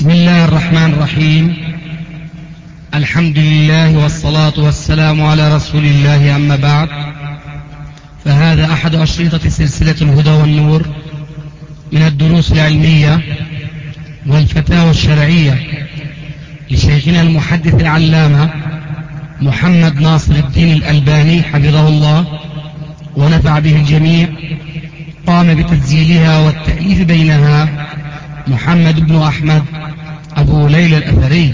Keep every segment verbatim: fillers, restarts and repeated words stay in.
بسم الله الرحمن الرحيم. الحمد لله والصلاة والسلام على رسول الله، أما بعد، فهذا أحد أشرطة سلسلة الهدى والنور من الدروس العلمية والفتاوى الشرعية لشيخنا المحدث العلامة محمد ناصر الدين الألباني حفظه الله ونفع به الجميع. قام بتسجيلها والتأليف بينها محمد بن أحمد أبو ليلى الأثري.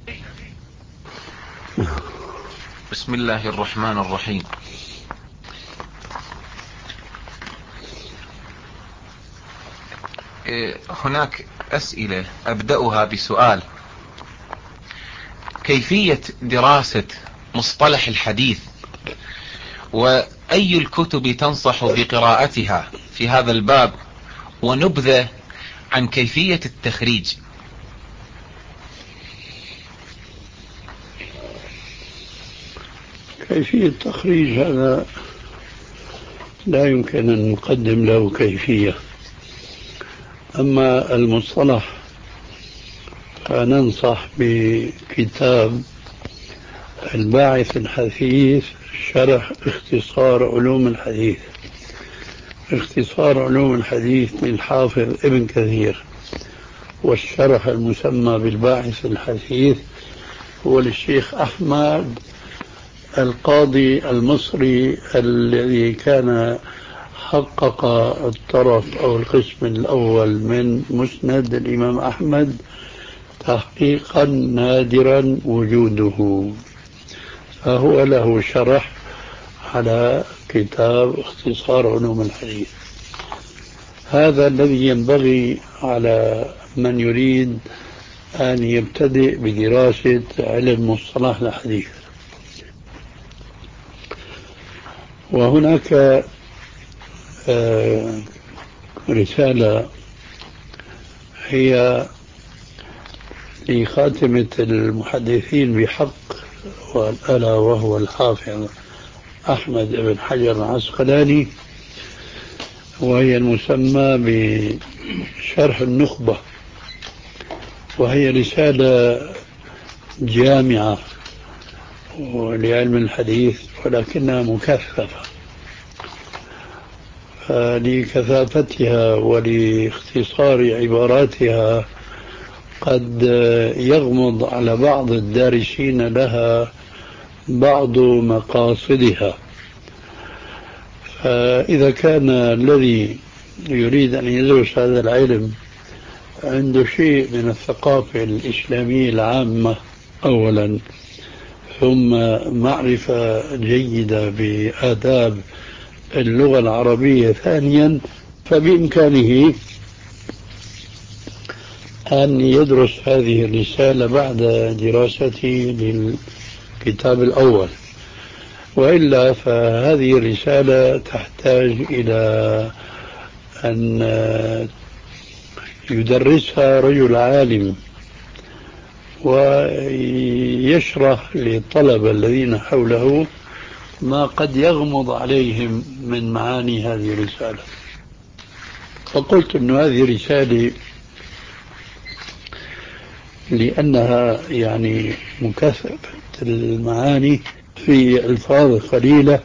بسم الله الرحمن الرحيم. هناك أسئلة أبدأها بسؤال: كيفية دراسة مصطلح الحديث، وأي الكتب تنصح بقراءتها في هذا الباب، ونبذة عن كيفية التخريج؟ كيفية التخريج هذا لا يمكن أن نقدم له كيفية. أما المصطلح فننصح بكتاب الباعث الحثيث شرح اختصار علوم الحديث. اختصار علوم الحديث للحافظ ابن كثير، والشرح المسمى بالباعث الحثيث هو للشيخ أحمد القاضي المصري الذي كان حقق الطرف أو القسم الأول من مسند الإمام أحمد تحقيقا نادرا وجوده، فهو له شرح على كتاب اختصار علوم الحديث. هذا الذي ينبغي على من يريد أن يبتدئ بدراسة علم مصطلح الحديث. وهناك رسالة هي لخاتمة المحدثين بحق، ألا وهو الحافظ أحمد بن حجر العسقلاني، وهي المسمى بشرح النخبة، وهي رسالة جامعة لعلم الحديث ولكنها مكثفة، فلكثافتها ولاختصار عباراتها قد يغمض على بعض الدارسين لها بعض مقاصدها. فإذا كان الذي يريد أن يدرس هذا العلم عنده شيء من الثقافة الإسلامية العامة أولا، ثم معرفة جيدة بآداب اللغة العربية ثانيا، فبإمكانه أن يدرس هذه الرسالة بعد دراسته للكتاب الأول. وإلا فهذه الرسالة تحتاج إلى أن يدرسها رجل عالم ويشرح للطلبة الذين حوله ما قد يغمض عليهم من معاني هذه الرسالة. فقلت أن هذه رسالة لأنها يعني مكثفة المعاني في ألفاظ قليلة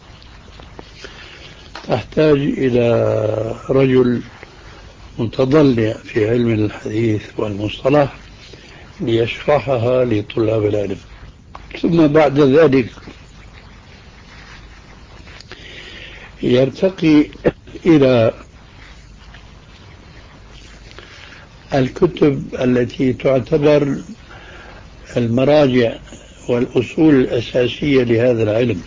تحتاج إلى رجل متضلع في علم الحديث والمصطلح ليشرحها لطلاب العلم. ثم بعد ذلك يرتقي إلى الكتب التي تعتبر المراجع والأصول الأساسية لهذا العلم.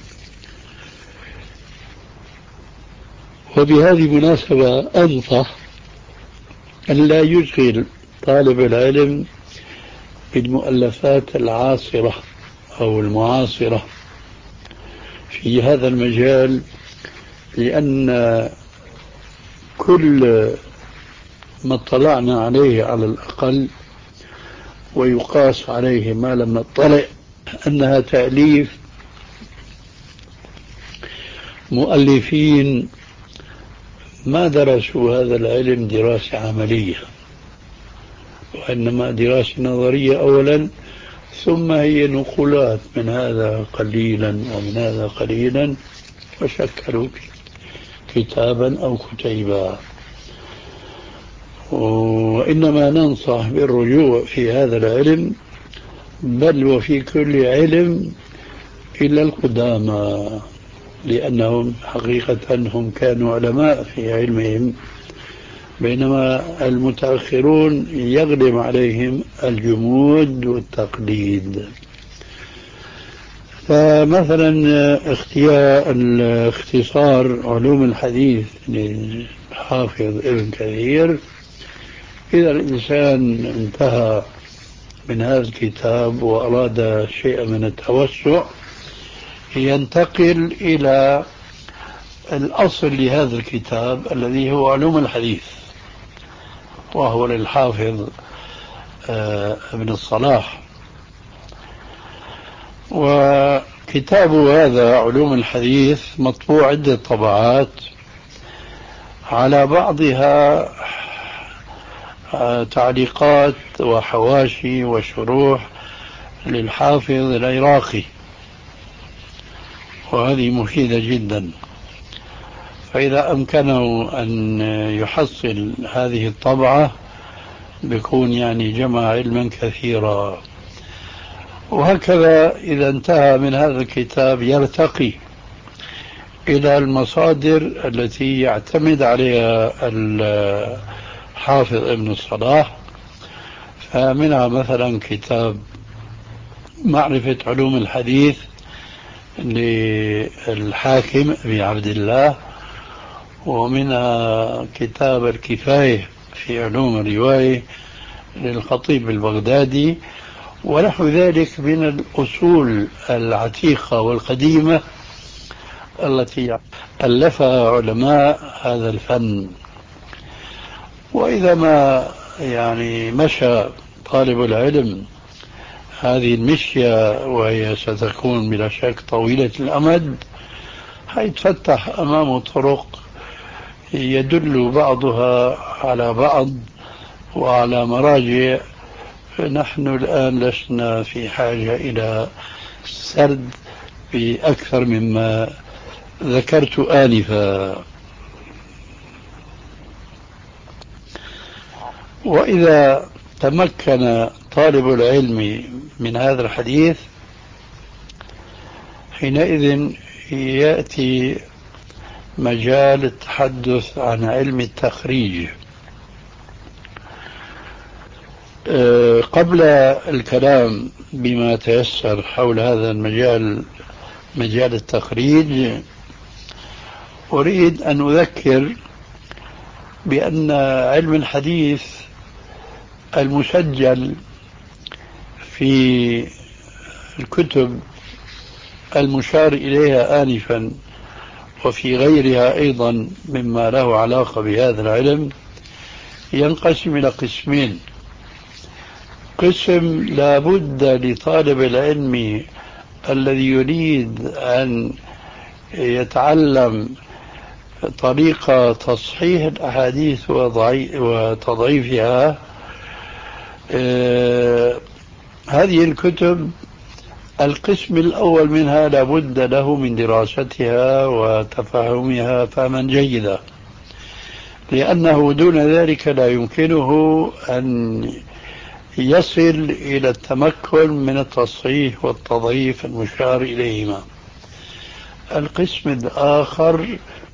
وبهذه المناسبة أنصح أن لا يشغل طالب العلم بالمؤلفات العاصرة أو المعاصرة في هذا المجال، لأن كل ما اطلعنا عليه على الأقل ويقاس عليه ما لم نطلع أنها تأليف مؤلفين ما درسوا هذا العلم دراسة عملية، وإنما دراسة نظرية أولا، ثم هي نقولات من هذا قليلا ومن هذا قليلا، وشكلوا كتابا أو كتيبا. وإنما ننصح بالرجوع في هذا العلم، بل وفي كل علم، إلا القدامى، لأنهم حقيقة هم كانوا علماء في علمهم، بينما المتأخرون يغلب عليهم الجمود والتقليد. فمثلا اختيار الاختصار علوم الحديث للحافظ ابن كثير، إذا الإنسان انتهى من هذا الكتاب وأراد شيئا من التوسع، ينتقل إلى الأصل لهذا الكتاب الذي هو علوم الحديث، وهو للحافظ ابن الصلاح. وكتابه هذا علوم الحديث مطبوع عدة طبعات، على بعضها تعليقات وحواشي وشروح للحافظ العراقي، وهذه مفيدة جدا. فإذا أمكنه أن يحصل هذه الطبعة بيكون يعني جمع علما كثيرا. وهكذا إذا انتهى من هذا الكتاب يرتقي إلى المصادر التي يعتمد عليها الحافظ ابن الصلاح، فمنها مثلا كتاب معرفة علوم الحديث للحاكم أبي عبد الله، ومنها كتاب الكفاية في علوم الرواية للخطيب البغدادي، ونحو ذلك من الأصول العتيقة والقديمة التي ألفها علماء هذا الفن. وإذا ما يعني مشى طالب العلم هذه المشية، وهي ستكون بلا شك طويلة الأمد، حيتفتح أمامه طرق يدل بعضها على بعض وعلى مراجع. نحن الآن لسنا في حاجة إلى سرد بأكثر مما ذكرت آنفا. وإذا تمكن طالب العلم من هذا الحديث، حينئذ يأتي مجال التحدث عن علم التخريج. قبل الكلام بما تيسر حول هذا المجال، مجال التخريج، أريد أن أذكر بأن علم الحديث المسجل في الكتب المشار إليها آنفا وفي غيرها أيضا مما له علاقة بهذا العلم ينقسم إلى قسمين. قسم لا بد لطالب العلم الذي يريد أن يتعلم طريقة تصحيح الأحاديث وتضعيفها، آه هذه الكتب القسم الأول منها لا بد له من دراستها وتفهمها فهما جيدا، لأنه دون ذلك لا يمكنه أن يصل إلى التمكن من التصحيح والتضعيف المشار إليهما. القسم الآخر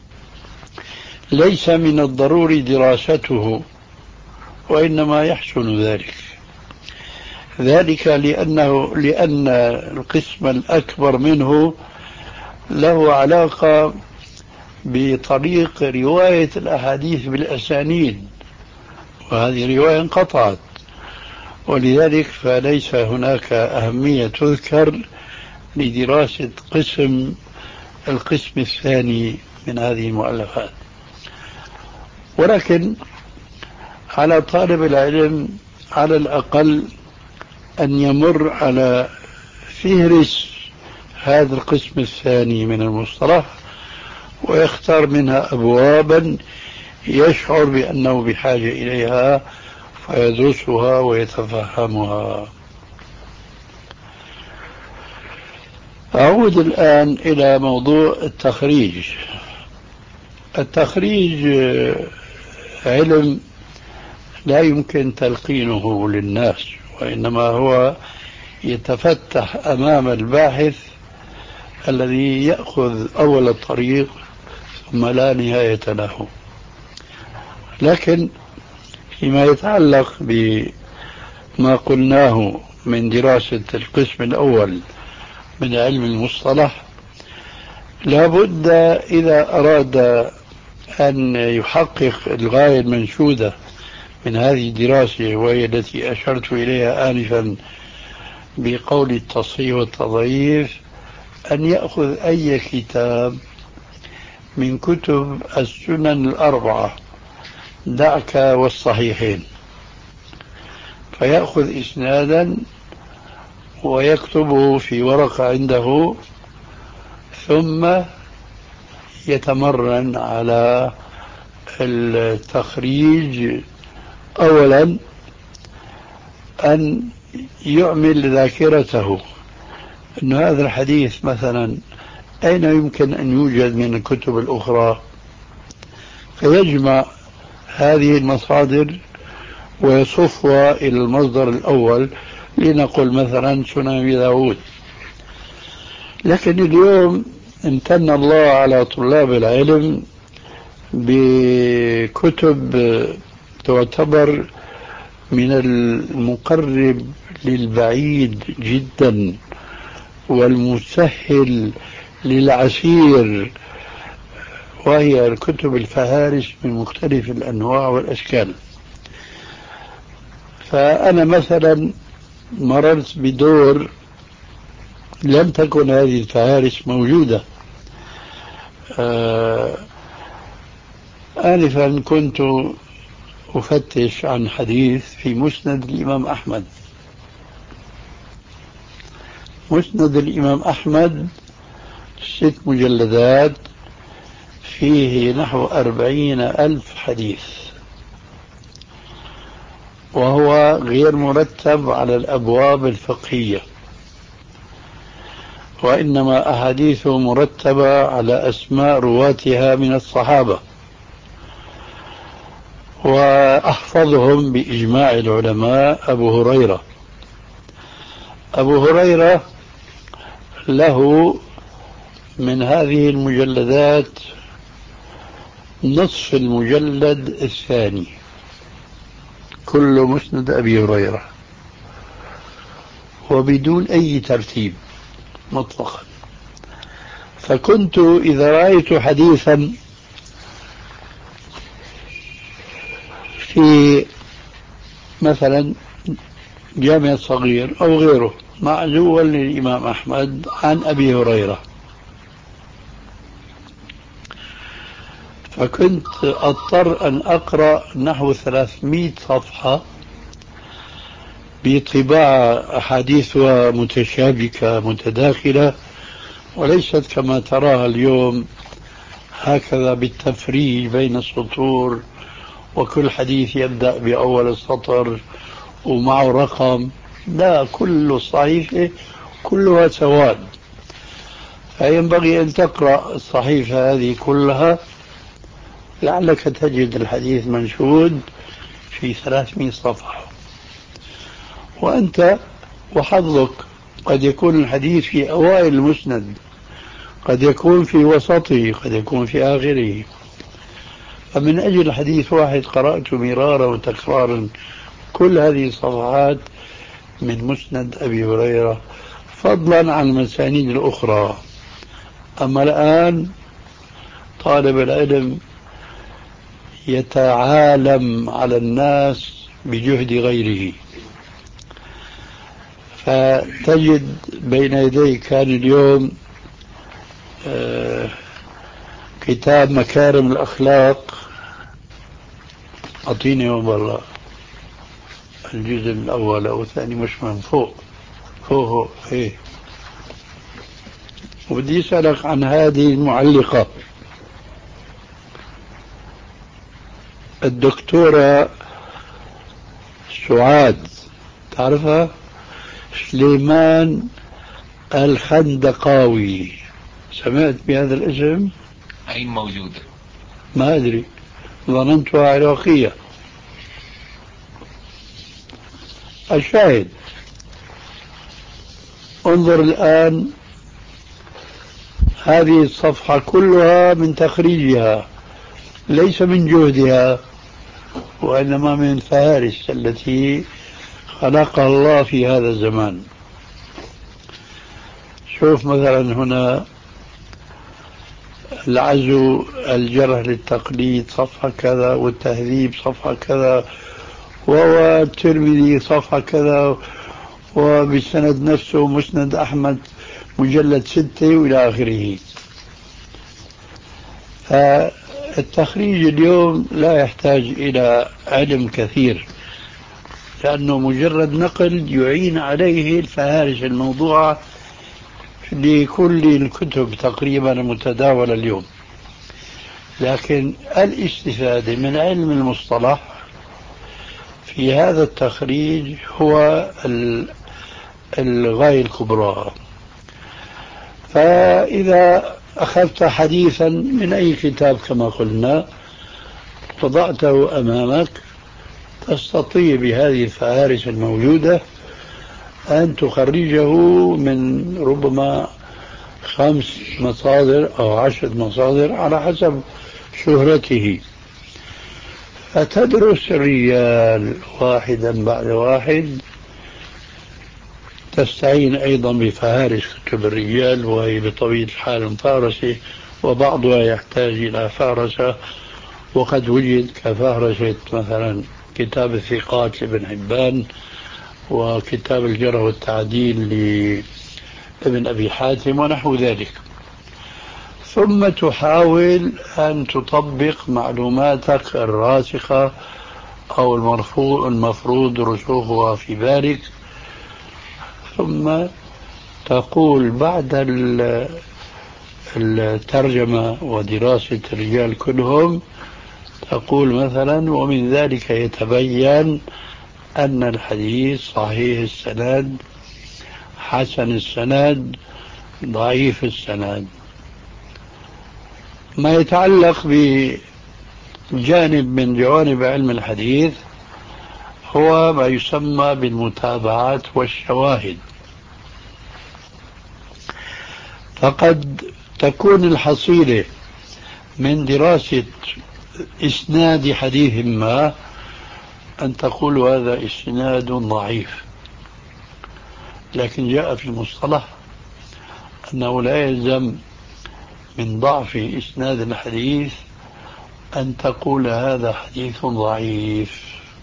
ليس من الضروري دراسته، وإنما يحسن ذلك ذلك لأنه لأن القسم الأكبر منه له علاقة بطريق رواية الأحاديث بالأسانيد، وهذه رواية انقطعت، ولذلك فليس هناك أهمية تذكر لدراسة قسم القسم الثاني من هذه المؤلفات. ولكن على طالب العلم على الأقل أن يمر على فهرس هذا القسم الثاني من المصطلح، ويختار منها أبوابا يشعر بأنه بحاجة إليها، فيدرسها ويتفهمها. أعود الآن إلى موضوع التخريج. التخريج علم لا يمكن تلقينه للناس، وإنما هو يتفتح أمام الباحث الذي يأخذ أول الطريق ثم لا نهاية له. لكن فيما يتعلق بما قلناه من دراسة القسم الأول من علم المصطلح، لابد إذا أراد أن يحقق الغاية المنشودة من هذه الدراسة، وهي التي أشرت إليها آنفا بقول التصحيح والتضعيف، أن يأخذ أي كتاب من كتب السنن الأربعة، دعك والصحيحين، فيأخذ إسنادا ويكتبه في ورقة عنده، ثم يتمرن على التخريج. أولا أن يعمل ذاكرته أن هذا الحديث مثلا أين يمكن أن يوجد من الكتب الأخرى، فيجمع هذه المصادر ويصفها إلى المصدر الأول، لنقل مثلا سنن أبي داود. لكن اليوم امتن الله على طلاب العلم بكتب تعتبر من المقرب للبعيد جدا والمسهل للعسير، وهي الكتب الفهارس من مختلف الأنواع والأشكال. فأنا مثلا مررت بدور لم تكن هذه الفهارس موجودة. آه آنفا كنت أفتش عن حديث في مسند الإمام أحمد. مسند الإمام أحمد ست مجلدات، فيه نحو أربعين ألف حديث، وهو غير مرتب على الأبواب الفقهية، وإنما أحاديثه مرتبة على أسماء رواتها من الصحابة، وأحفظهم بإجماع العلماء أبو هريرة. أبو هريرة له من هذه المجلدات نصف المجلد الثاني، كل مسند أبي هريرة، وبدون أي ترتيب مطلقا. فكنت إذا رأيت حديثا في مثلا جامع صغير أو غيره معزوا للإمام أحمد عن أبي هريرة، فكنت أضطر أن أقرأ نحو ثلاثمائة صفحة بطباعة أحاديثها متشابكة متداخلة، وليست كما تراها اليوم هكذا بالتفريج بين السطور، وكل حديث يبدأ بأول السطر ومعه رقم. لا، كل صحيفة كلها سواد، فينبغي أن تقرأ الصحيفة هذه كلها لعلك تجد الحديث منشود في ثلاثمائة صفحة، وأنت وحظك قد يكون الحديث في أوائل المسند، قد يكون في وسطه، قد يكون في آخره. فمن أجل حديث واحد قرأت مرارا وتكرارا كل هذه الصفحات من مسند أبي هريرة، فضلا عن المسانيد الأخرى. أما الآن طالب العلم يتعالم على الناس بجهد غيره، فتجد بين يديك كان اليوم آه كتاب مكارم الأخلاق، أعطيني والله الجزء الأول أو الثاني، مش من فوق فوق فوق. إيه، وبدي أسألك عن هذه المعلقة الدكتورة سعاد، تعرفها؟ سليمان الخندقاوي، سمعت بهذا الاسم؟ أين موجودة؟ ما أدري، ظننتها عراقية. الشاهد، انظر الآن، هذه الصفحة كلها من تخريجها، ليس من جهدها، وإنما من الفهارس التي خلقها الله في هذا الزمان. شوف مثلا هنا العزو الجرح للتقليد صفحة كذا، والتهذيب صفحة كذا، والترمذي صفحة كذا، وبالسند نفسه مسند أحمد مجلد ستة وإلى آخره. فالتخريج اليوم لا يحتاج إلى علم كثير، لأنه مجرد نقل يعين عليه الفهارس الموضوعة لكل الكتب تقريبا المتداولة اليوم. لكن الاستفادة من علم المصطلح في هذا التخريج هو الغاية الكبرى. فإذا أخذت حديثا من أي كتاب كما قلنا وضعته أمامك، تستطيع بهذه الفهارس الموجودة أن تخرجه من ربما خمس مصادر أو عشر مصادر على حسب شهرته، فتدرس الرجال واحدا بعد واحد. تستعين أيضا بفهارس كتب الرجال، وهي بطبيعة الحال مفارسة، وبعضها يحتاج إلى فهرسة، وقد وجد كفهرسة مثلا كتاب الثقات لابن حبان، وكتاب الجرح والتعديل لابن أبي حاتم ونحو ذلك. ثم تحاول أن تطبق معلوماتك الراسخة أو المفروض رسوخها في بالك، ثم تقول بعد الترجمة ودراسة الرجال كلهم، تقول مثلا: ومن ذلك يتبين أن الحديث صحيح السند، حسن السند، ضعيف السند. ما يتعلق بجانب من جوانب علم الحديث هو ما يسمى بالمتابعات والشواهد. فقد تكون الحصيلة من دراسة إسناد حديث ما أن تقول هذا إسناد ضعيف، لكن جاء في المصطلح أنه لا يلزم من ضعف إسناد الحديث أن تقول هذا حديث ضعيف،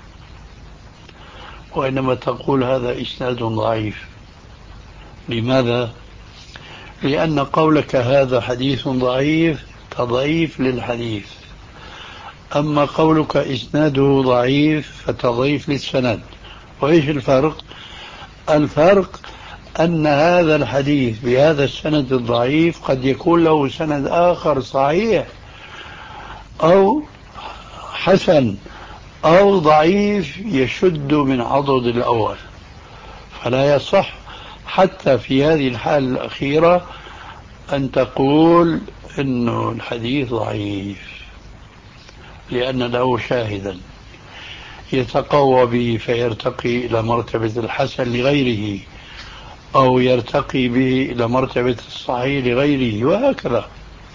وإنما تقول هذا إسناد ضعيف. لماذا؟ لأن قولك هذا حديث ضعيف تضعيف للحديث، أما قولك إسناده ضعيف فتضعيف للسند. وإيش الفرق؟ الفرق أن هذا الحديث بهذا السند الضعيف قد يكون له سند آخر صحيح أو حسن أو ضعيف يشد من عضد الأول، فلا يصح حتى في هذه الحالة الأخيرة أن تقول إنه الحديث ضعيف، لأن له شاهدا يتقوى به فيرتقي إلى مرتبة الحسن لغيره، أو يرتقي به إلى مرتبة الصحيح لغيره، وهكذا.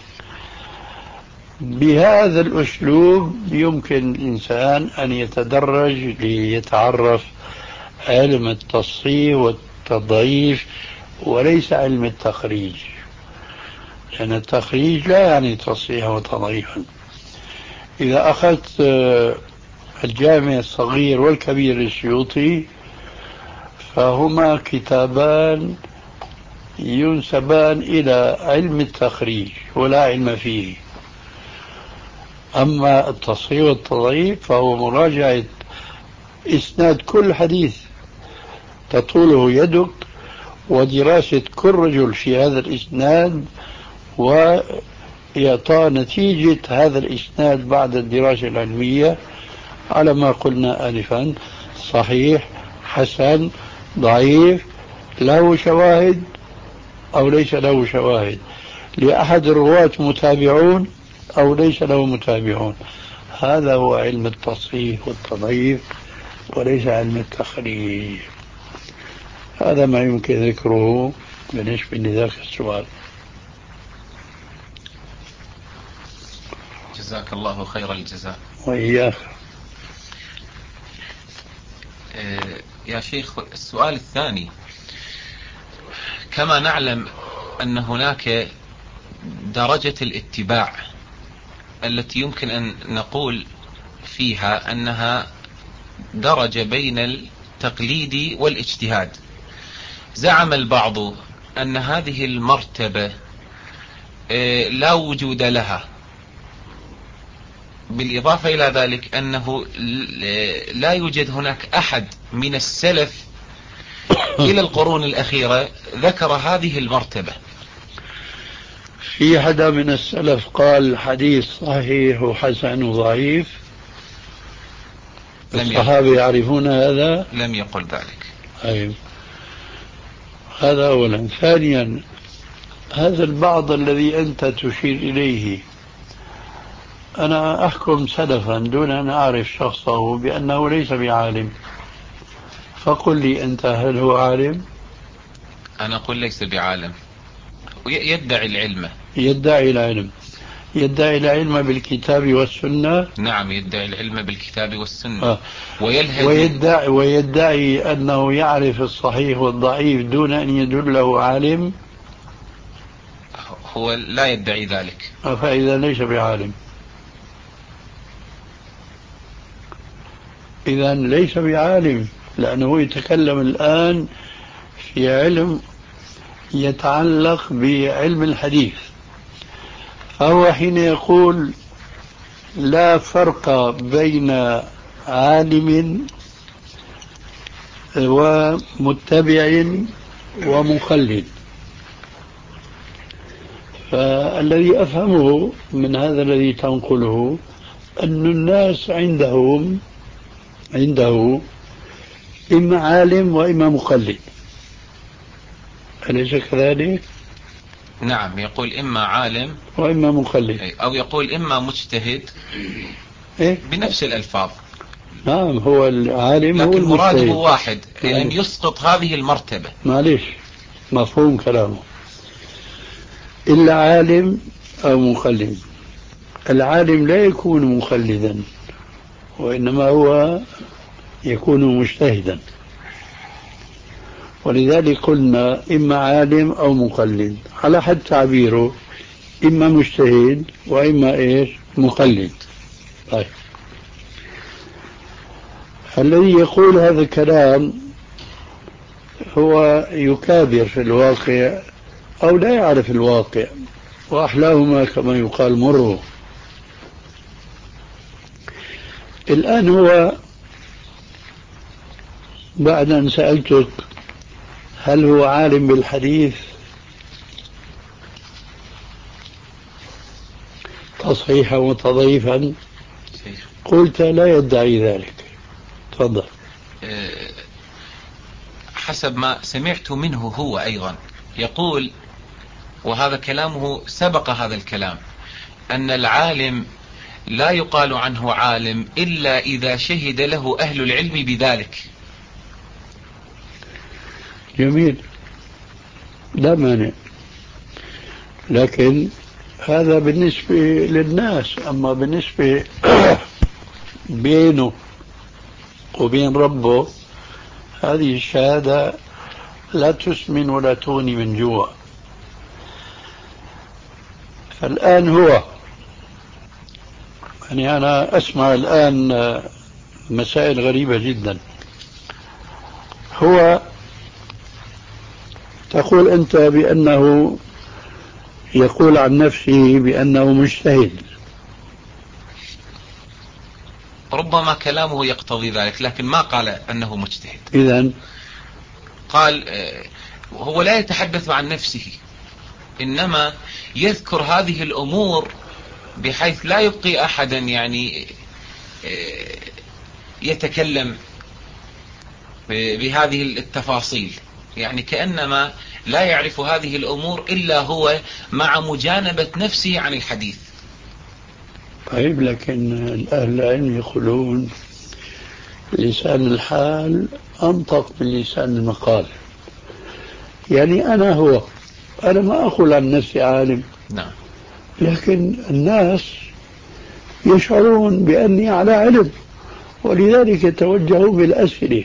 بهذا الأسلوب يمكن الإنسان أن يتدرج ليتعرف علم التصحيح والتضعيف، وليس علم التخريج، لأن التخريج لا يعني تصحيحا وتضعيفا. إذا أخذت الجامع الصغير والكبير للسيوطي فهما كتابان ينسبان إلى علم التخريج ولا علم فيه. أما التصحيح والتضعيف فهو مراجعة إسناد كل حديث تطوله يدك، ودراسة كل رجل في هذا الإسناد، وإعطاء نتيجة هذا الإسناد بعد الدراسة العلمية على ما قلنا آنفا، صحيح، حسن، ضعيف، له شواهد أو ليس له شواهد، لأحد الرواة متابعون أو ليس له متابعون. هذا هو علم التصحيح والتضعيف وليس علم التخريج. هذا ما يمكن ذكره بالنسبة لذاك السؤال. جزاك الله خير الجزاء. وإياك. يا شيخ، السؤال الثاني: كما نعلم أن هناك درجة الاتباع التي يمكن أن نقول فيها أنها درجة بين التقليد والاجتهاد. زعم البعض أن هذه المرتبة لا وجود لها، بالإضافة إلى ذلك أنه لا يوجد هناك أحد من السلف إلى القرون الأخيرة ذكر هذه المرتبة. في حدا من السلف قال حديث صحيح وحسن وضعيف؟ الصحابة يعرفون هذا؟ لم يقل ذلك. أيوة. هذا أولا. ثانيا، هذا البعض الذي أنت تشير إليه، أنا أحكم سلفا دون أن أعرف شخصه بأنه ليس بعالم، فقل لي أنت هل هو عالم؟ أنا أقول ليس بعالم، يدعي العلم. يدعي العلم. يدعي العلم بالكتاب والسنة. نعم، يدعي العلم بالكتاب والسنة. آه. ويلهج ويدعي, ويدعي أنه يعرف الصحيح والضعيف دون أن يدله عالم. هو لا يدعي ذلك. آه. فإذا ليس بعالم. إذا ليس بعالم، لأنه يتكلم الآن في علم يتعلق بعلم الحديث. فهو حين يقول لا فرق بين عالم ومتبع ومقلد، فالذي أفهمه من هذا الذي تنقله أن الناس عندهم عنده إما عالم وإما مقلد، أليس كذلك؟ نعم، يقول إما عالم وإما مقلد، أو يقول إما مجتهد. إيه؟ بنفس الألفاظ. نعم، هو العالم هو لكن المجتهد، مراده واحد، أن يسقط هذه المرتبة. معليش، مفهوم كلامه. إلا عالم أو مقلد. العالم لا يكون مقلدا، وإنما هو يكون مجتهدا، ولذلك قلنا إما عالم أو مقلد، على حد تعبيره إما مجتهد وإما إيش مقلد. طيب، الذي يقول هذا الكلام هو يكابر في الواقع أو لا يعرف الواقع، وأحلاهما كما يقال مره. الآن هو بعد أن سألتك هل هو عالم بالحديث تصحيحا وتضعيفا، قلت لا يدعي ذلك. تفضل. حسب ما سمعت منه هو أيضا يقول، وهذا كلامه سبق هذا الكلام، أن العالم لا يقال عنه عالم إلا إذا شهد له أهل العلم بذلك. جميل، لا مانع، لكن هذا بالنسبة للناس. أما بالنسبة بينه وبين ربه، هذه الشهادة لا تسمن ولا تغني من جوع. فالآن هو يعني أنا أسمع الآن مسائل غريبة جدا. هو تقول أنت بأنه يقول عن نفسه بأنه مجتهد، ربما كلامه يقتضي ذلك، لكن ما قال أنه مجتهد. إذن قال هو لا يتحدث عن نفسه، إنما يذكر هذه الأمور بحيث لا يبقي أحدا يعني يتكلم بهذه التفاصيل، يعني كأنما لا يعرف هذه الأمور إلا هو مع مجانبة نفسه عن الحديث. طيب، لكن أهل العلم يقولون لسان الحال أنطق من لسان المقال. يعني أنا هو أنا ما أقول عن نفسي عالم، نعم، لكن الناس يشعرون بأني على علم، ولذلك يتوجهوا بالأسئلة.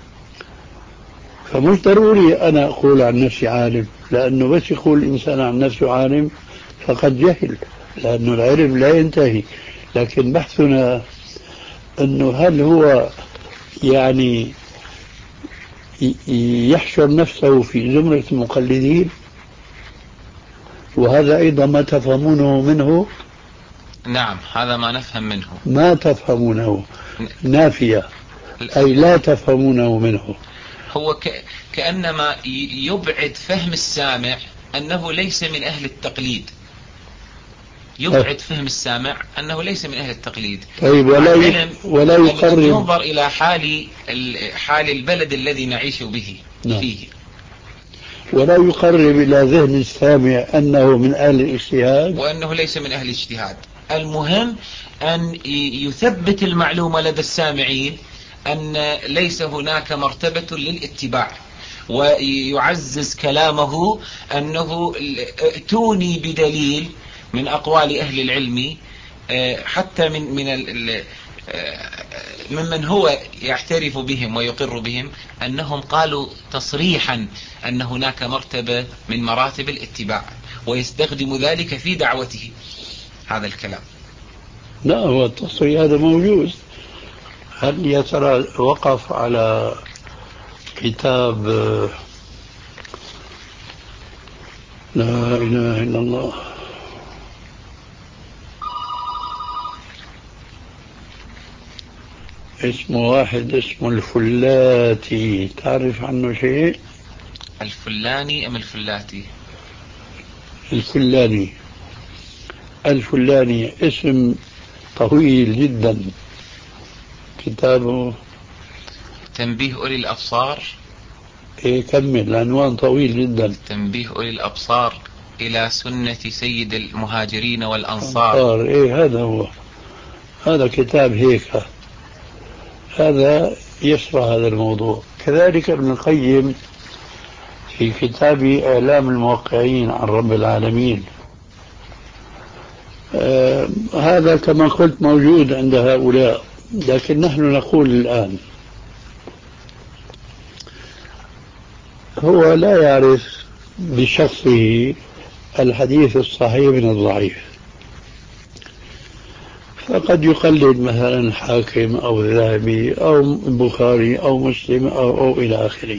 فمش ضروري أنا أقول عن نفسي عالم، لأنه بس يقول الإنسان عن نفسه عالم فقد جهل، لأنه العلم لا ينتهي. لكن بحثنا أنه هل هو يعني يحشر نفسه في زمرة المقلدين، وهذا أيضا ما تفهمونه منه. نعم، هذا ما نفهم منه. ما تفهمونه نافية، أي لا تفهمونه منه. هو ك... كأنما يبعد فهم السامع أنه ليس من أهل التقليد، يبعد فهم السامع أنه ليس من أهل التقليد. طيب، ولا ي... ولا يقرب، ينظر إلى حال حال البلد الذي نعيش به. نعم. فيه، ولا يقرب إلى ذهن السامع أنه من أهل الاجتهاد وأنه ليس من أهل الاجتهاد. المهم أن يثبت المعلومة لدى السامعين أن ليس هناك مرتبة للاتباع، ويعزز كلامه أنه ائتوني بدليل من أقوال أهل العلم، حتى من من ممن هو يعترف بهم ويقر بهم أنهم قالوا تصريحا أن هناك مرتبة من مراتب الاتباع، ويستخدم ذلك في دعوته هذا الكلام. لا، هو التصريح هذا موجود. هل يا ترى وقف على كتاب لا إله إلا الله اسمه واحد اسمه الفلاتي، تعرف عنه شيء؟ الفلاني أم الفلاتي؟ الفلاني. الفلاني اسم طويل جدا. كتابه تنبيه أولي الأبصار. إيه، كمل، العنوان طويل جدا. تنبيه أولي الأبصار إلى سنة سيد المهاجرين والأنصار. أنصار. إيه، هذا هو، هذا كتاب هيك، هذا يشرح هذا الموضوع. كذلك ابن القيم في كتاب إعلام الموقعين عن رب العالمين، آه هذا كما قلت موجود عند هؤلاء. لكن نحن نقول الآن هو لا يعرف بشخصه الحديث الصحيح من الضعيف، فقد يقلد مثلا الحاكم أو الذهبي أو البخاري أو مسلم أو, أو إلى آخره.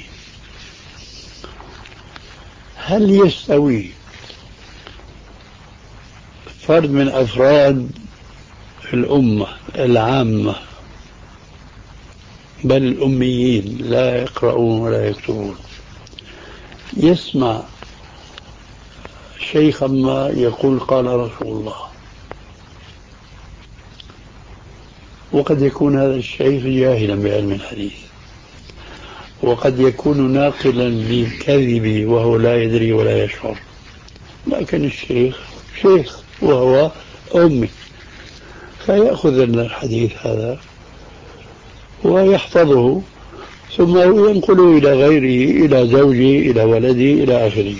هل يستوي فرد من أفراد الأمة العامة، بل الأميين لا يقرؤون ولا يكتبون، يسمع شيخا ما يقول قال رسول الله، وقد يكون هذا الشيخ جاهلا بعلم الحديث، وقد يكون ناقلا للكذب وهو لا يدري ولا يشعر، لكن الشيخ شيخ وهو أمي، فيأخذ الحديث هذا ويحفظه ثم ينقله إلى غيره، إلى زوجه، إلى ولده، إلى آخره.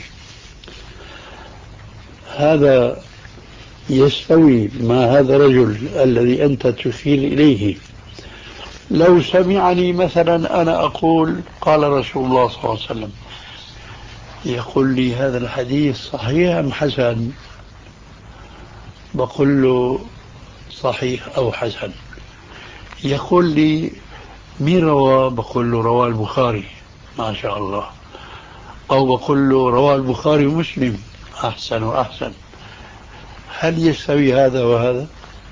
هذا يستوي مع هذا الرجل الذي أنت تشير إليه. لو سمعني مثلا أنا أقول قال رسول الله صلى الله عليه وسلم، يقول لي هذا الحديث صحيح أم حسن؟ بقول له صحيح أو حسن. يقول لي مين رواه؟ بقول له رواه البخاري، ما شاء الله. أو بقول له رواه البخاري ومسلم، أحسن وأحسن. هل يستوي هذا وهذا؟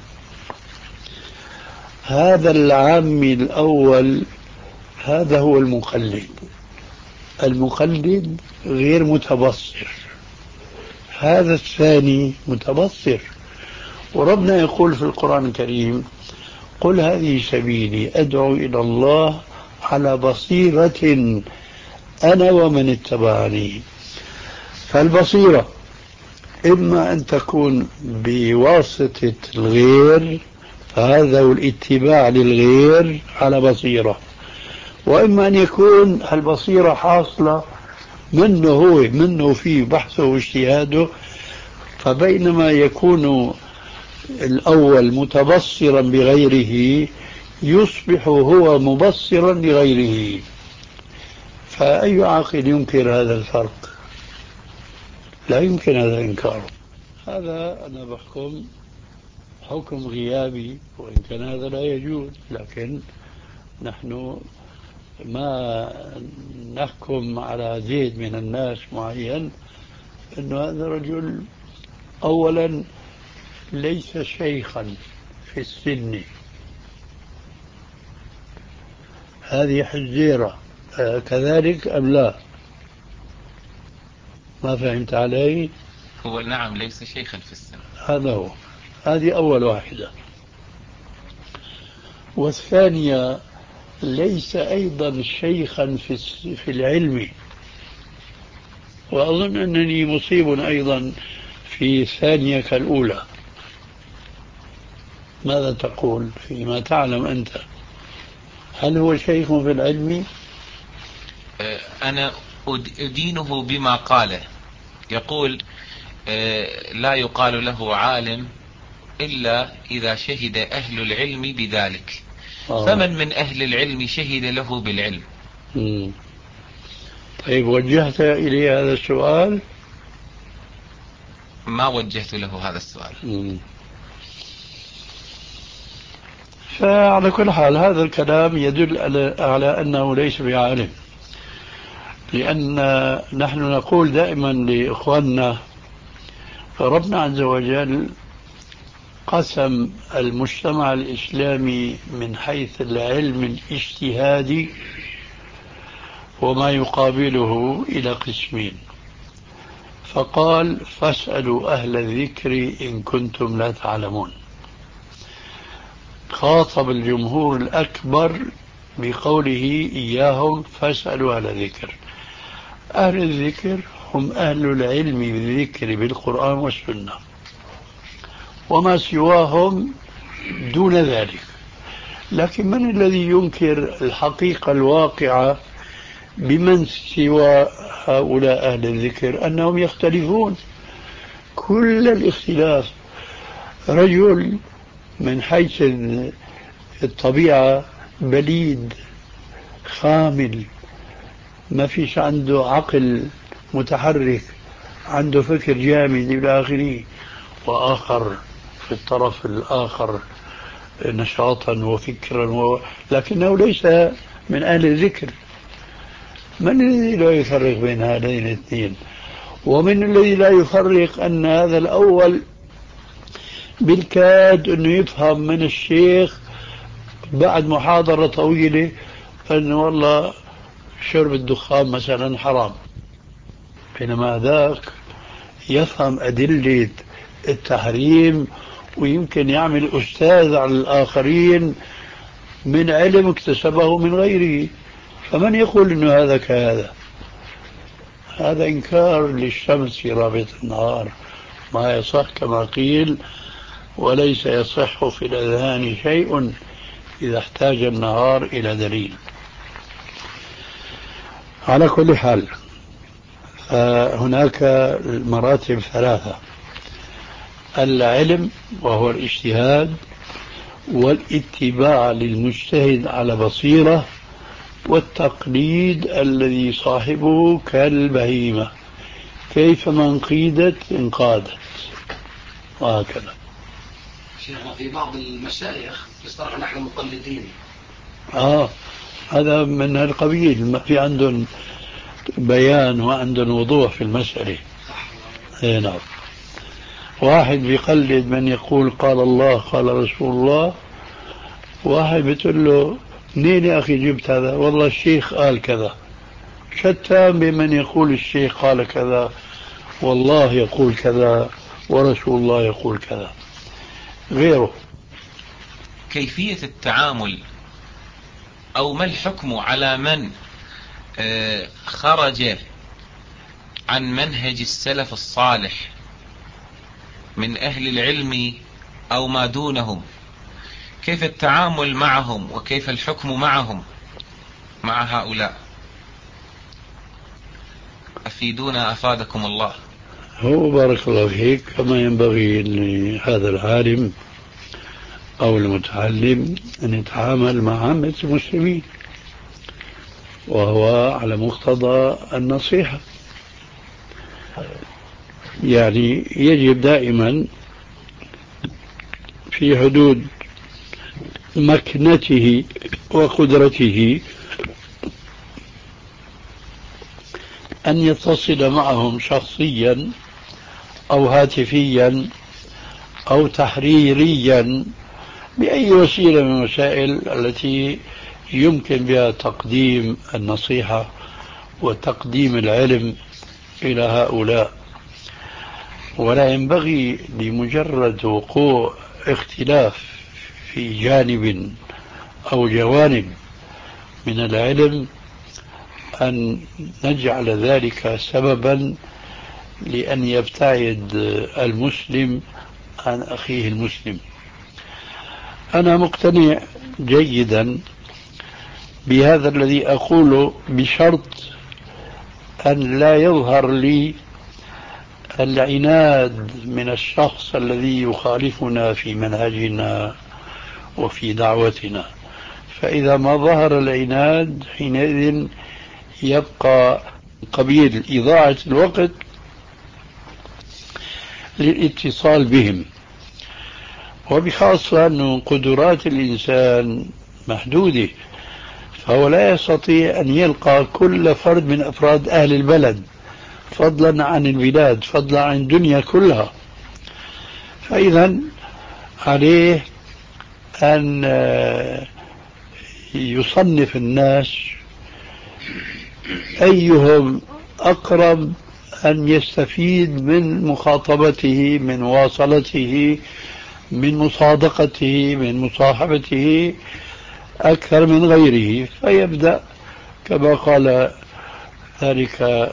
هذا العامي الأول هذا هو المقلد. المقلد غير متبصر، هذا الثاني متبصر. وربنا يقول في القرآن الكريم قل هذه سبيلي أدعو إلى الله على بصيرة أنا ومن اتبعني. فالبصيرة إما أن تكون بواسطة الغير، فهذا الاتباع للغير على بصيرة، وإما أن يكون البصيرة حاصلة منه هو، منه فيه بحثه واجتهاده. فبينما يكون الأول متبصرا بغيره يصبح هو مبصرا لغيره. فأي عاقل ينكر هذا الفرق؟ لا يمكن هذا إنكاره. هذا أنا بحكم حكم غيابي، وإن كان هذا لا يجوز، لكن نحن ما نحكم على زيد من الناس معين أن هذا رجل أولا ليس شيخا في السن، هذه حجيرة كذلك أم لا؟ ما فهمت علي؟ هو نعم ليس شيخا في السن، هذا هو، هذه أول واحدة. والثانية ليس أيضا شيخا في في العلم، وأظن أنني مصيب أيضا في ثانية كالأولى. ماذا تقول فيما تعلم أنت؟ هل هو شيخ في العلم؟ أنا أدينه بما قاله، يقول لا يقال له عالم إلا إذا شهد أهل العلم بذلك. آه. فمن من أهل العلم شهد له بالعلم؟ مم. طيب وجهت إليه هذا السؤال؟ ما وجهت له هذا السؤال. مم. فعلى كل حال هذا الكلام يدل على أنه ليس بعالم، لأن نحن نقول دائما لإخواننا فربنا عز وجل قسم المجتمع الإسلامي من حيث العلم الاجتهادي وما يقابله إلى قسمين، فقال فاسألوا أهل الذكر إن كنتم لا تعلمون. خاطب الجمهور الأكبر بقوله إياهم فاسألوا أهل الذكر. أهل الذكر هم أهل العلم بالذكر بالقرآن والسنة، وما سواهم دون ذلك. لكن من الذي ينكر الحقيقة الواقعة بمن سوى هؤلاء أهل الذكر؟ أنهم يختلفون كل الاختلاف. رجل من حيث الطبيعة بليد خامل، ما فيش عنده عقل متحرك، عنده فكر جامد إلى آخره، وآخر في الطرف الآخر نشاطا وفكرا و... لكنه ليس من أهل الذكر. من الذي لا يفرق بين هذين الاثنين؟ ومن الذي لا يفرق أن هذا الأول بالكاد أنه يفهم من الشيخ بعد محاضرة طويلة أنه والله شرب الدخان مثلا حرام، بينما ذاك يفهم أدلة التحريم ويمكن يعمل أستاذ على الآخرين من علم اكتسبه من غيره. فمن يقول أنه هذا كهذا؟ هذا إنكار للشمس في رابعة النهار، ما يصح كما قيل وليس يصح في الأذهان شيء إذا احتاج النهار إلى دليل. على كل حال هناك مراتب ثلاثة: العلم وهو الاجتهاد، والاتباع للمجتهد على بصيرة، والتقليد الذي صاحبه كالبهيمة كيفما انقيدت انقادت، وهكذا. شيخنا في بعض المشايخ يصطلح نحن مقلدين. آه هذا من القبيل، ما في عندهم بيان وعندهم وضوح في المسألة. اي نعم. واحد بيقلد من يقول قال الله قال رسول الله، واحد بتقول له منين يا أخي جبت هذا؟ والله الشيخ قال كذا. شتان بمن يقول الشيخ قال كذا والله يقول كذا ورسول الله يقول كذا غيره. كيفية التعامل أو ما الحكم على من خرج عن منهج السلف الصالح من أهل العلم أو ما دونهم؟ كيف التعامل معهم وكيف الحكم معهم مع هؤلاء؟ أفيدونا أفادكم الله. هو بارك الله فيك، كما ينبغي لهذا العالم أو المتعلم أن يتعامل مع عامة المسلمين، وهو على مقتضى النصيحة. يعني يجب دائما في حدود مكنته وقدرته أن يتصل معهم شخصيا أو هاتفيا أو تحريريا بأي وسيلة من الوسائل التي يمكن بها تقديم النصيحة وتقديم العلم إلى هؤلاء. ولا ينبغي لمجرد وقوع اختلاف في جانب أو جوانب من العلم أن نجعل ذلك سببا لأن يبتعد المسلم عن أخيه المسلم. أنا مقتنع جيدا بهذا الذي أقوله، بشرط أن لا يظهر لي العناد من الشخص الذي يخالفنا في منهجنا وفي دعوتنا. فإذا ما ظهر العناد حينئذ يبقى قبيل إضاعة الوقت للاتصال بهم، وبخاصة أن قدرات الإنسان محدودة، فهو لا يستطيع أن يلقى كل فرد من أفراد أهل البلد، فضلا عن البلاد، فضلا عن الدنيا كلها. فإذا عليه أن يصنف الناس أيهم أقرب أن يستفيد من مخاطبته، من مواصلته، من مصادقته، من مصاحبته أكثر من غيره، فيبدأ كما قال ذلك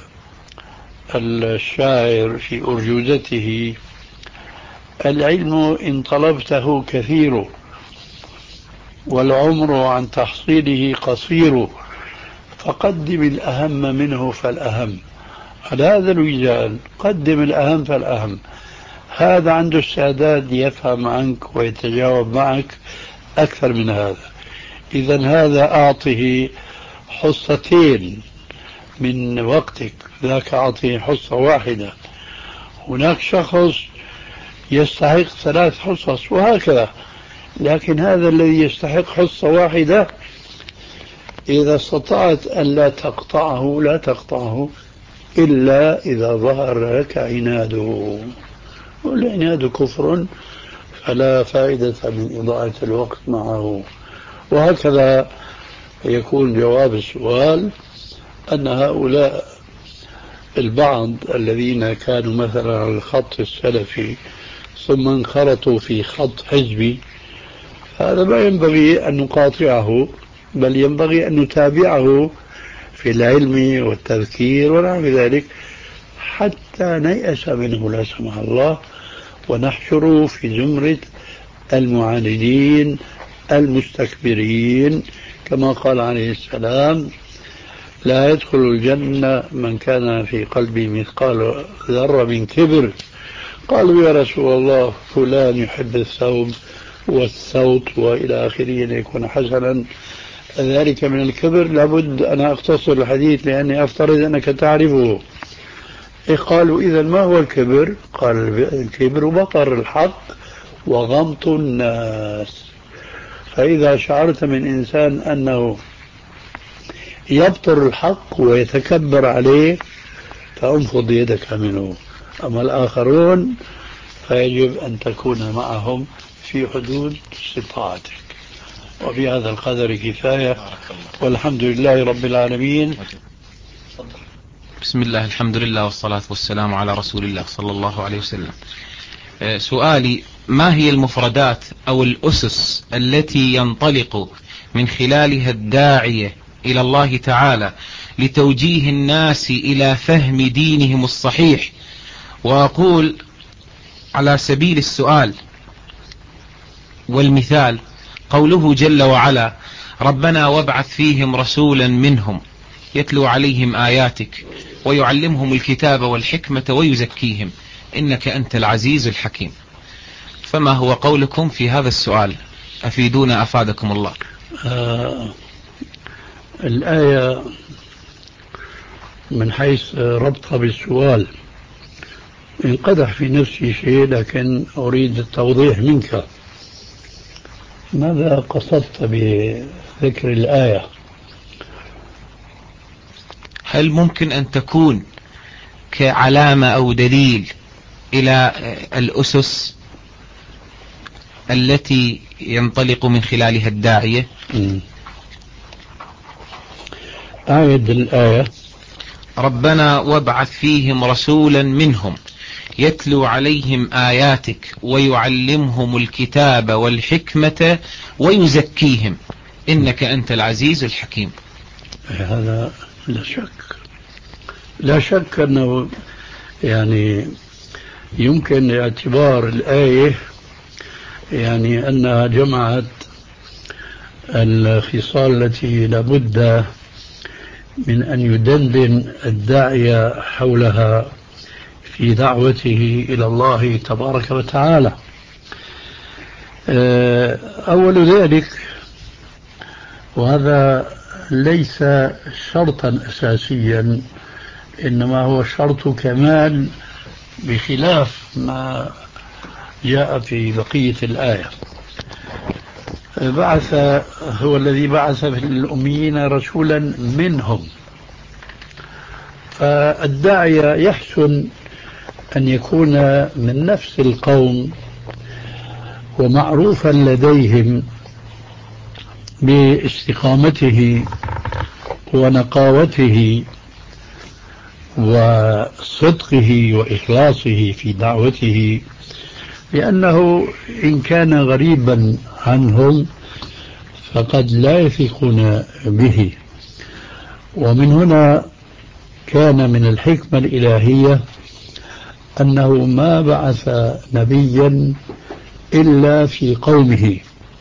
الشاعر في أرجوزته: العلم إن طلبته كثير والعمر عن تحصيله قصير، فقدم الأهم منه فالأهم. على هذا الوجال قدم الأهم فالأهم. هذا عنده استعداد يفهم عنك ويتجاوب معك أكثر من هذا، إذن هذا أعطه حصتين من وقتك، ذاك أعطيه حصة واحدة. هناك شخص يستحق ثلاث حصص وهكذا، لكن هذا الذي يستحق حصة واحدة إذا استطعت أن لا تقطعه لا تقطعه إلا إذا ظهر لك عناده، والعناد كفر فلا فائدة من إضاعة الوقت معه. وهكذا يكون جواب السؤال أن هؤلاء البعض الذين كانوا مثلا على الخط السلفي ثم انخرطوا في خط حزبي، هذا ما ينبغي أن نقاطعه، بل ينبغي أن نتابعه في العلم والتذكير ونحو ذلك حتى نيأس منه لا سمح الله، ونحشره في زمرة المعاندين المستكبرين، كما قال عليه السلام: لا يدخل الجنة من كان في قلبه مثقال ذرة من كبر. قالوا: يا رسول الله فلان يحب الثوب والصوت وإلى آخره أن يكون حسنا، ذلك من الكبر؟ لابد أن أختصر الحديث لأني أفترض أنك تعرفه. قالوا: إذا ما هو الكبر؟ قال: الكبر بطر الحق وغمط الناس. فإذا شعرت من إنسان أنه يبطر الحق ويتكبر عليه فانفض يدك منه. أما الآخرون فيجب أن تكون معهم في حدود استطاعتك. وبهذا القدر كفاية، والحمد لله رب العالمين. بسم الله، الحمد لله والصلاة والسلام على رسول الله صلى الله عليه وسلم. سؤالي: ما هي المفردات أو الأسس التي ينطلق من خلالها الداعية إلى الله تعالى لتوجيه الناس إلى فهم دينهم الصحيح. وأقول على سبيل السؤال والمثال قوله جل وعلا: ربنا وابعث فيهم رسولا منهم يتلو عليهم آياتك ويعلمهم الكتاب والحكمة ويزكيهم إنك أنت العزيز الحكيم. فما هو قولكم في هذا السؤال؟ أفيدونا أفادكم الله. آه الآية من حيث ربطها بالسؤال انقدح في نفسي شيء، لكن أريد التوضيح منك. ماذا قصدت بذكر الآية؟ هل ممكن أن تكون كعلامة أو دليل إلى الأسس التي ينطلق من خلالها الداعية؟ أعد الآية. ربنا وابعث فيهم رسولا منهم يتلو عليهم آياتك ويعلمهم الكتاب والحكمة ويزكيهم إنك أنت العزيز الحكيم. هذا لا شك لا شك أنه يعني يمكن اعتبار الآية يعني أنها جمعت الخصال التي لابد من أن يدندن الداعية حولها في دعوته إلى الله تبارك وتعالى. أول ذلك، وهذا ليس شرطا أساسيا إنما هو شرط كمال بخلاف ما جاء في بقية الآية. بعث هو الذي بعث في الأميين رسولا منهم، فالداعية يحسن أن يكون من نفس القوم ومعروفا لديهم باستقامته ونقاوته وصدقه وإخلاصه في دعوته، لأنه إن كان غريبا عنهم فقد لا يثقون به. ومن هنا كان من الحكمة الإلهية أنه ما بعث نبيا إلا في قومه.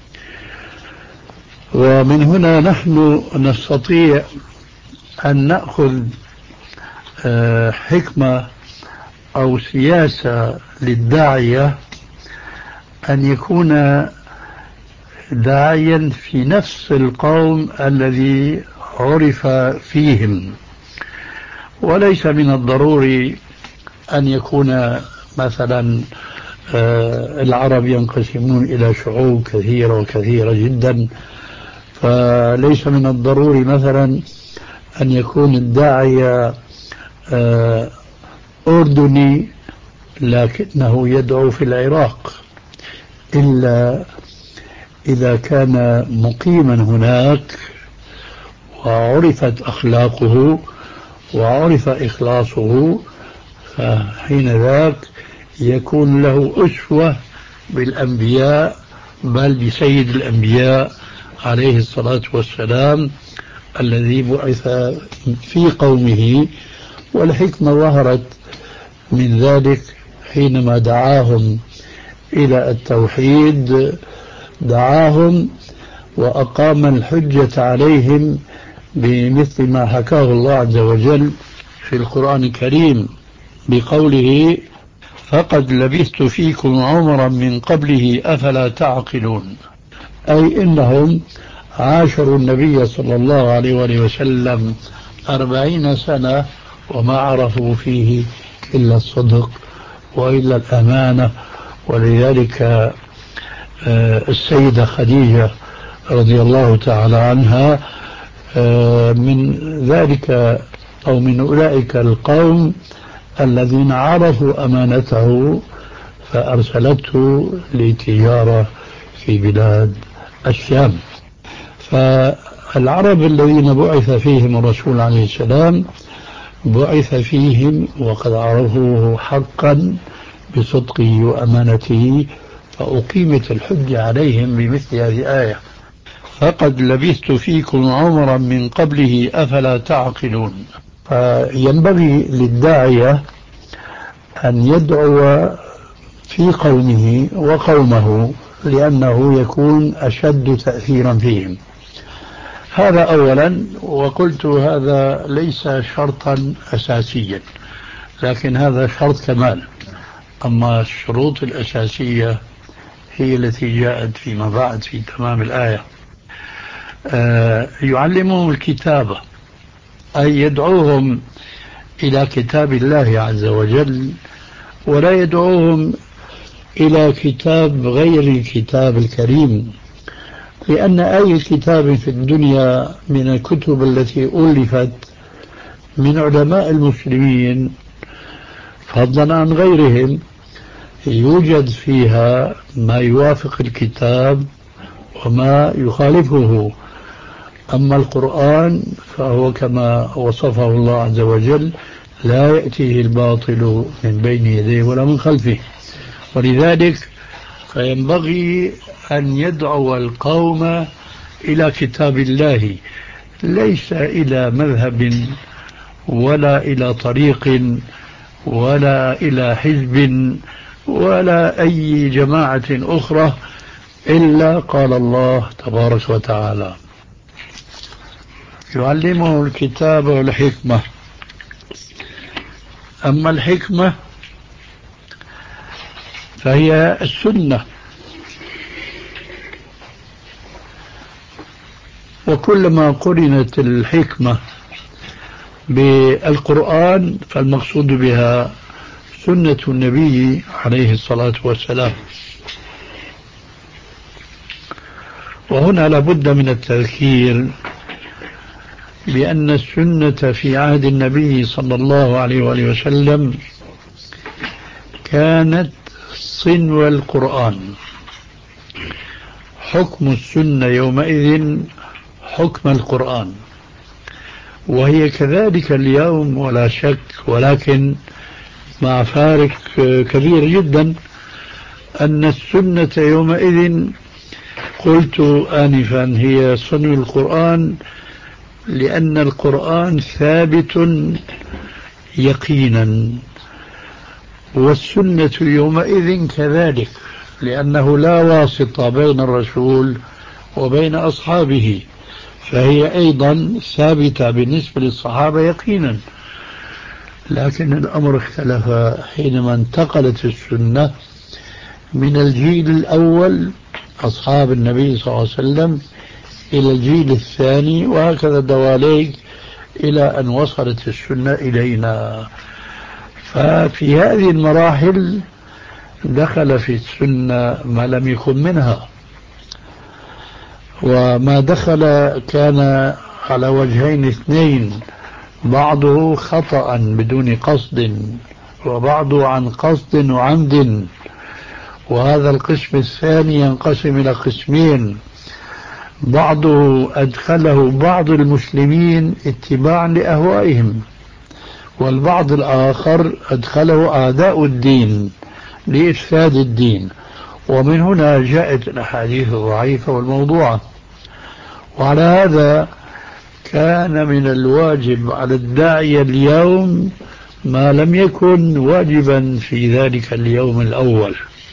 ومن هنا نحن نستطيع أن نأخذ حكمة أو سياسة للداعية أن يكون داعيا في نفس القوم الذي عرف فيهم، وليس من الضروري أن يكون مثلا العرب ينقسمون إلى شعوب كثيرة وكثيرة جدا، فليس من الضروري مثلا أن يكون الداعية أردني لكنه يدعو في العراق، إلا إذا كان مقيما هناك وعرفت أخلاقه وعرف إخلاصه، فحين ذاك يكون له أسوة بالأنبياء، بل بسيد الأنبياء عليه الصلاة والسلام الذي بعث في قومه. والحكمة ظهرت من ذلك حينما دعاهم إلى التوحيد، دعاهم وأقام الحجة عليهم بمثل ما حكاه الله عز وجل في القرآن الكريم بقوله: فقد لبثت فيكم عمرا من قبله أفلا تعقلون. أي إنهم عاشروا النبي صلى الله عليه وآله وسلم أربعين سنة وما عرفوا فيه إلا الصدق وإلا الأمانة. ولذلك السيدة خديجة رضي الله تعالى عنها من ذلك أو من أولئك القوم الذين عرفوا أمانته فأرسلته لتجارة في بلاد الشام. فالعرب الذين بعث فيهم الرسول عليه السلام بعث فيهم وقد عرفوه حقا بصدقه وأمانته، فأقيمت الحجة عليهم بمثل هذه الآية. فقد لبثت فيكم عمرا من قبله أفلا تعقلون. فينبغي للداعية أن يدعو في قومه وقومه لأنه يكون أشد تأثيرا فيهم. هذا أولا. وقلت هذا ليس شرطا أساسيا، لكن هذا شرط كمال. أما الشروط الأساسية هي التي جاءت فيما بعد في تمام الآية. آه يعلمهم الكتابة، أي يدعوهم إلى كتاب الله عز وجل، ولا يدعوهم إلى كتاب غير الكتاب الكريم، لأن أي كتاب في الدنيا من الكتب التي ألفت من علماء المسلمين فضلا عن غيرهم يوجد فيها ما يوافق الكتاب وما يخالفه. أما القرآن فهو كما وصفه الله عز وجل لا يأتيه الباطل من بين يديه ولا من خلفه. ولذلك فينبغي أن يدعو القوم إلى كتاب الله، ليس إلى مذهب ولا إلى طريق ولا إلى حزب ولا أي جماعة أخرى، إلا قال الله تبارك وتعالى يعلمه الكتاب والحكمة. أما الحكمة فهي السنة، وكلما قرنت الحكمة بالقرآن فالمقصود بها سنة النبي عليه الصلاة والسلام. وهنا لابد من التذكير بأن السنة في عهد النبي صلى الله عليه وآله وسلم كانت صنو القرآن. حكم السنة يومئذ حكم القرآن، وهي كذلك اليوم ولا شك، ولكن مع فارق كبير جدا، أن السنة يومئذ قلت آنفا هي صنو القرآن، لأن القرآن ثابت يقينا، والسنة يومئذ كذلك، لأنه لا واسطة بين الرسول وبين أصحابه، فهي أيضا ثابتة بالنسبة للصحابة يقينا. لكن الأمر اختلف حينما انتقلت السنة من الجيل الأول أصحاب النبي صلى الله عليه وسلم إلى الجيل الثاني، وهكذا دواليك إلى أن وصلت السنة إلينا. ففي هذه المراحل دخل في السنة ما لم يكن منها، وما دخل كان على وجهين اثنين، بعضه خطأ بدون قصد، وبعضه عن قصد وعمد. وهذا القسم الثاني ينقسم إلى قسمين: بعضه أدخله بعض المسلمين اتباعا لأهوائهم، والبعض الآخر أدخله أعداء الدين لإفساد الدين. ومن هنا جاءت الأحاديث الضعيفة والموضوعة. وعلى هذا كان من الواجب على الداعية اليوم ما لم يكن واجبا في ذلك اليوم الأول.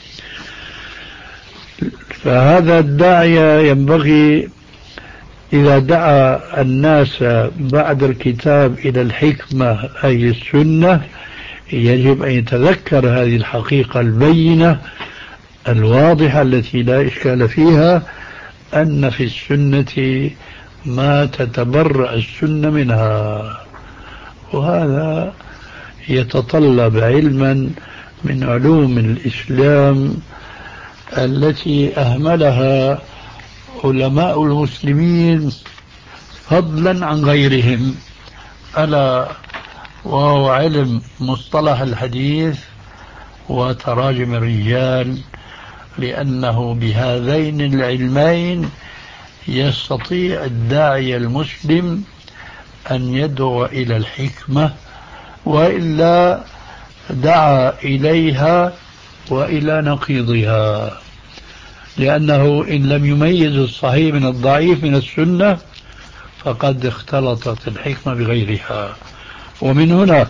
فهذا الداعية ينبغي إذا دعا الناس بعد الكتاب إلى الحكمة أي السنة، يجب أن يتذكر هذه الحقيقة البينة الواضحة التي لا إشكال فيها، أن في السنة ما تتبرأ السنة منها. وهذا يتطلب علما من علوم الإسلام التي أهملها علماء المسلمين فضلا عن غيرهم، ألا وهو علم مصطلح الحديث وتراجم الرجال، لأنه بهذين العلمين يستطيع الداعية المسلم أن يدعو إلى الحكمة، وإلا دعا إليها وإلى نقيضها. لأنه إن لم يميز الصحيح من الضعيف من السنة فقد اختلطت الحكمة بغيرها. ومن هنا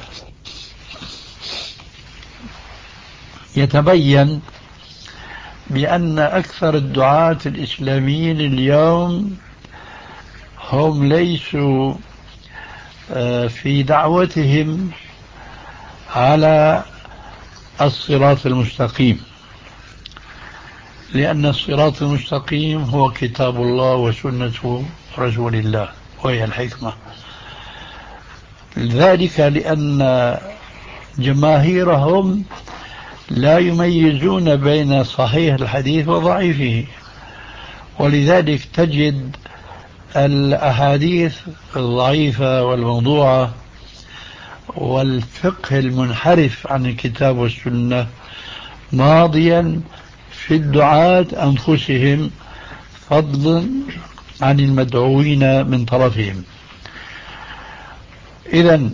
يتبين بأن أكثر الدعاة الإسلاميين اليوم هم ليسوا في دعوتهم على الصراط المستقيم، لأن الصراط المستقيم هو كتاب الله وسنة رسول الله وهي الحكمة. ذلك لأن جماهيرهم لا يميزون بين صحيح الحديث وضعيفه، ولذلك تجد الأحاديث الضعيفة والموضوعة والفقه المنحرف عن الكتاب والسنة ماضيا في الدعاة أنفسهم، فضلا عن المدعوين من طرفهم. إذن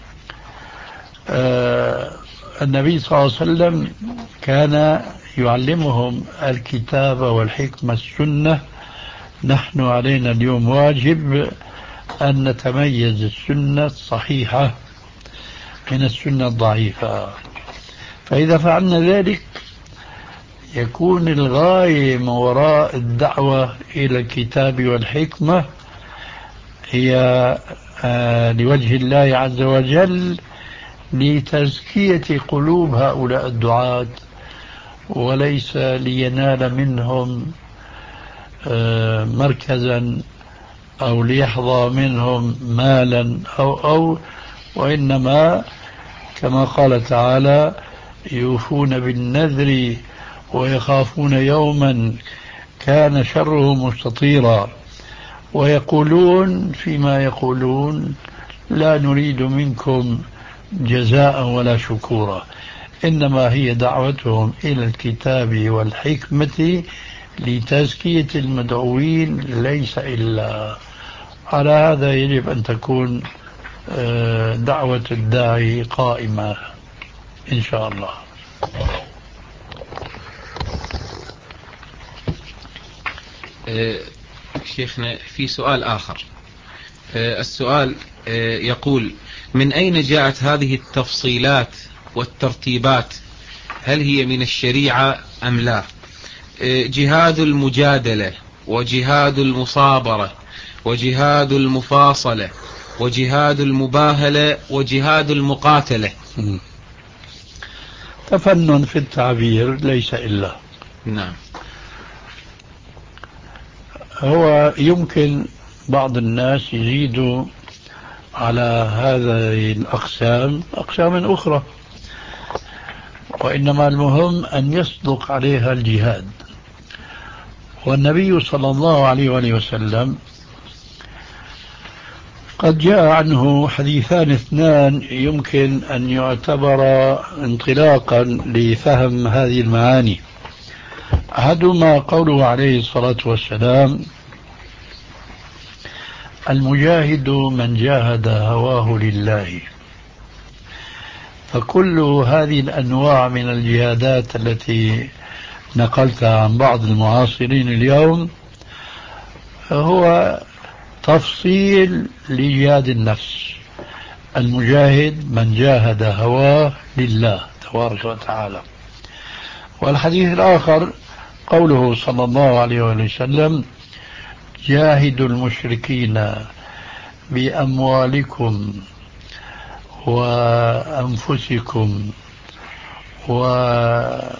آه النبي صلى الله عليه وسلم كان يعلمهم الكتاب والحكمة السنة. نحن علينا اليوم واجب أن نتميز السنة الصحيحة من السنة الضعيفة، فإذا فعلنا ذلك يكون الغاية من وراء الدعوة إلى الكتاب والحكمة هي آه لوجه الله عز وجل، لتزكية قلوب هؤلاء الدعاة، وليس لينال منهم آه مركزا أو ليحظى منهم مالا أو أو وإنما كما قال تعالى: يوفون بالنذر ويخافون يوما كان شره مستطيرا، ويقولون فيما يقولون: لا نريد منكم جزاء ولا شكورا. إنما هي دعوتهم إلى الكتاب والحكمة لتزكية المدعوين، ليس إلا. على هذا يجب أن تكون دعوة الداعي قائمة إن شاء الله. شيخنا في سؤال آخر. السؤال يقول: من أين جاءت هذه التفصيلات والترتيبات؟ هل هي من الشريعة أم لا؟ جهاد المجادلة وجهاد المصابرة وجهاد المفاصلة وجهاد المباهلة وجهاد المقاتلة. تفنن في التعبير ليس إلا. نعم. هو يمكن بعض الناس يزيدوا على هذه الأقسام أقسام أخرى، وإنما المهم أن يصدق عليها الجهاد. والنبي صلى الله عليه وآله وسلم قد جاء عنه حديثان اثنان يمكن أن يعتبر انطلاقا لفهم هذه المعاني. أحدهما قوله عليه الصلاة والسلام: المجاهد من جاهد هواه لله. فكل هذه الأنواع من الجهادات التي نقلتها عن بعض المعاصرين اليوم هو تفصيل لجهاد النفس. المجاهد من جاهد هواه لله تبارك وتعالى. والحديث الآخر قوله صلى الله عليه وسلم: جاهدوا المشركين بأموالكم وأنفسكم وجاهدوا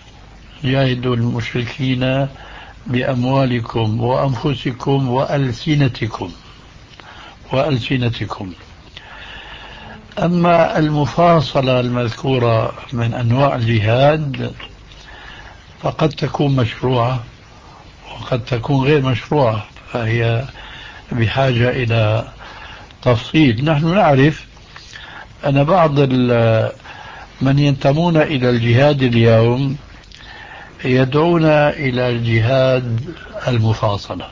المشركين بأموالكم وأنفسكم وألسنتكم وألسنتكم. أما المفاصلة المذكورة من أنواع الجهاد فقد تكون مشروعة وقد تكون غير مشروعة، فهي بحاجة إلى تفصيل. نحن نعرف أن بعض من ينتمون إلى الجهاد اليوم يدعون إلى الجهاد المفاصلة،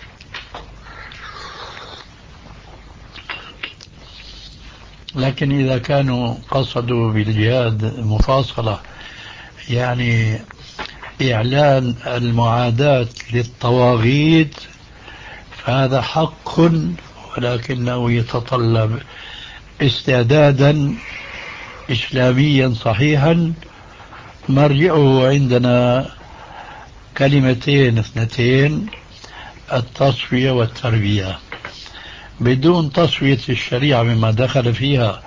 لكن إذا كانوا قصدوا بالجهاد المفاصلة يعني إعلان المعاداة للطواغيت فهذا حق، ولكنه يتطلب استعدادا إسلاميا صحيحا مرجعه عندنا كلمتين اثنتين: التصفية والتربية. بدون تصفية الشريعة مما دخل فيها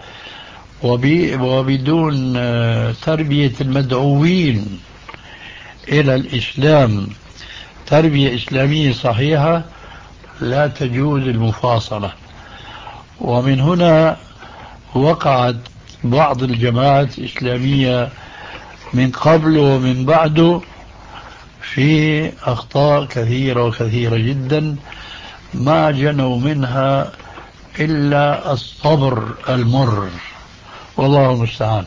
وبدون تربية المدعوين إلى الإسلام تربية إسلامية صحيحة لا تجوز المفاصلة. ومن هنا وقعت بعض الجماعات الإسلامية من قبل ومن بعده في أخطاء كثيرة وكثيرة جدا ما جنوا منها إلا الصبر المر، والله المستعان.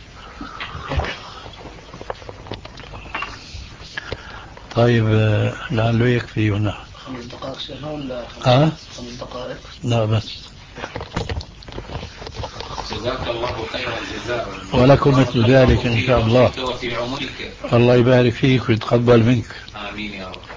طيب لعله يكفي هنا خمس دقائق شيخنا ولا أه؟ خمس دقائق؟ لا بس. جزاك الله خير الجزاء ولكم مثل ذلك إن شاء الله. وفي عمرك. الله يبارك فيك ويتقبل منك. آمين يا رب.